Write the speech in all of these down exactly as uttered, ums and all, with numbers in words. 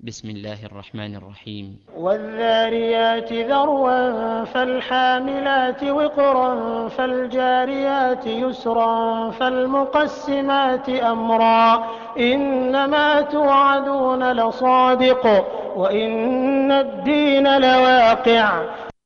بسم الله الرحمن الرحيم. والذاريات ذروا فالحاملات وقرا فالجاريات يسرا فالمقسمات أمرا إنما توعدون لصادق وإن الدين لواقع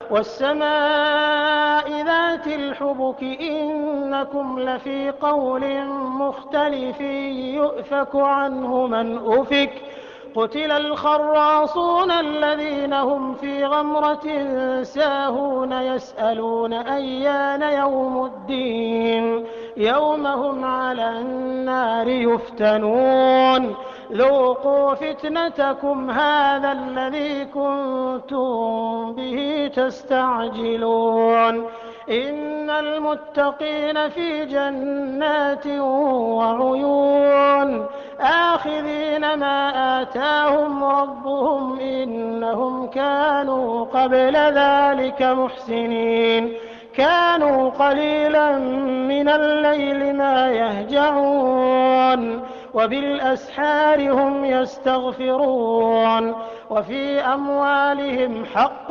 والسماء ذات الحبك إنكم لفي قول مختلف يؤفك عنه من أفك قتل الخراصون الذين هم في غمرة ساهون يسألون أيان يوم الدين يوم هم على النار يفتنون ذوقوا فتنتكم هذا الذي كنتم به تستعجلون إن المتقين في جنات وعيون آخذين ما آتاهم ربهم إنهم كانوا قبل ذلك محسنين كانوا قليلا من الليل ما يهجعون وبالأسحار هم يستغفرون وفي أموالهم حق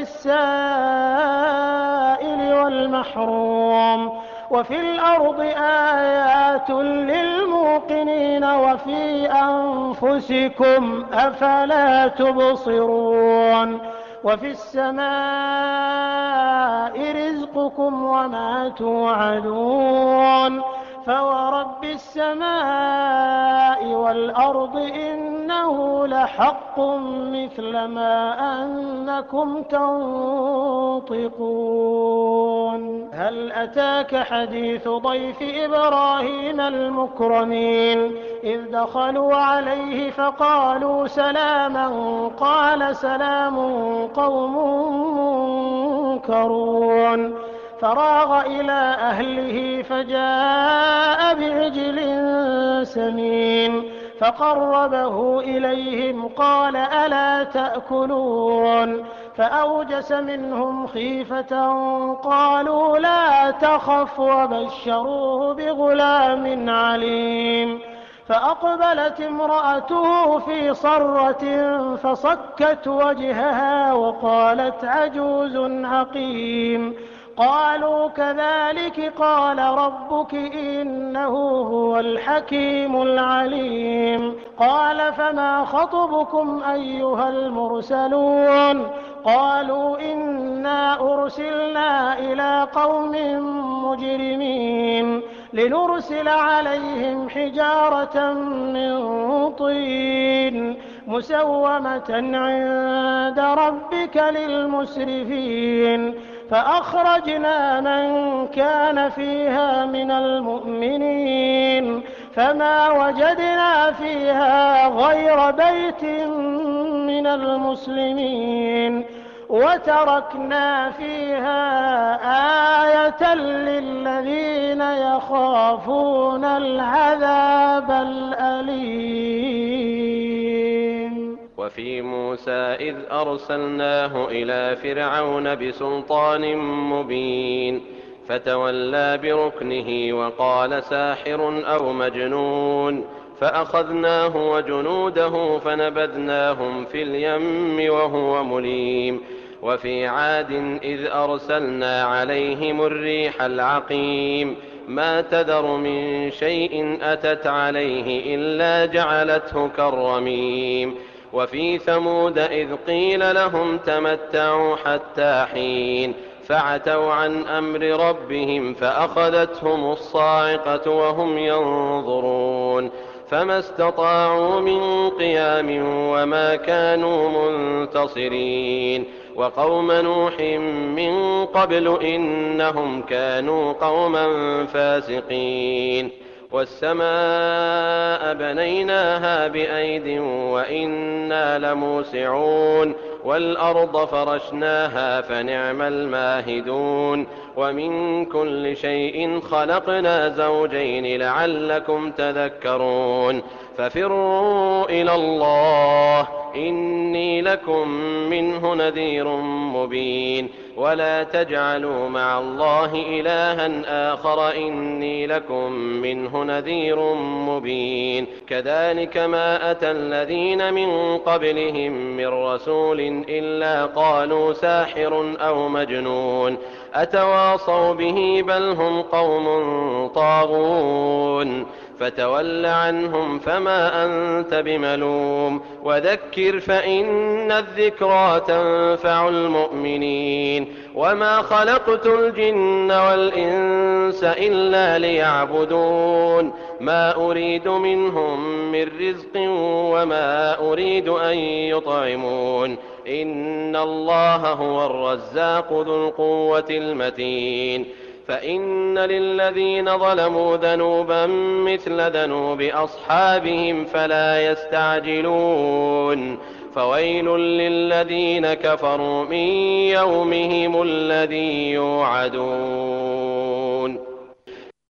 للسائل والمحروم وفي الأرض آيات للموقنين وفي أنفسكم أفلا تبصرون وفي السماء رزقكم وما توعدون فورب السماء والأرض إنه لحق مثل ما أنكم تنطقون هل أتاك حديث ضيف إبراهيم المكرمين إذ دخلوا عليه فقالوا سلاما قال سلام قوم منكرون فراغ إلى أهله فجاء بعجل سمين فقربه إليهم قال ألا تأكلون فأوجس منهم خيفة قالوا لا تخف وبشروه بغلام عليم فأقبلت امرأته في صرة فصكت وجهها وقالت عجوز عقيم قالوا كذلك قال ربك إنه هو الحكيم العليم قال فما خطبكم أيها المرسلون قالوا إنا أرسلنا إلى قوم مجرمين لنرسل عليهم حجارة من طين مسومة عند ربك للمسرفين فأخرجنا من كان فيها من المؤمنين فما وجدنا فيها غير بيت من المسلمين وتركنا فيها آية للذين يخافون العذاب الأليم. وفي موسى إذ أرسلناه إلى فرعون بسلطان مبين فتولى بركنه وقال ساحر أو مجنون فأخذناه وجنوده فنبذناهم في اليم وهو مليم. وفي عاد إذ أرسلنا عليهم الريح العقيم ما تذر من شيء أتت عليه إلا جعلته كالرميم. وفي ثمود إذ قيل لهم تمتعوا حتى حين فعتوا عن أمر ربهم فأخذتهم الصاعقة وهم ينظرون فما استطاعوا من قيام وما كانوا منتصرين. وقوم نوح من قبل إنهم كانوا قوما فاسقين. والسماء بنيناها بأيد وإنا لموسعون والأرض فرشناها فنعم الماهدون ومن كل شيء خلقنا زوجين لعلكم تذكرون ففروا إلى الله إني لكم منه نذير مبين ولا تجعلوا مع الله إلها آخر إني لكم منه نذير مبين كذلك ما أتى الذين من قبلهم من رسول إلا قالوا ساحر أو مجنون أتواصوا به بل هم قوم طاغون فتول عنهم فما أنت بملوم وذكر فإن الذكرى تنفع المؤمنين وما خلقت الجن والإنس إلا ليعبدون ما أريد منهم من رزق وما أريد أن يطعمون إن الله هو الرزاق ذو القوة المتين فإن للذين ظلموا ذنوبا مثل ذنوب أصحابهم فلا يستعجلون فويل للذين كفروا من يومهم الذي يوعدون.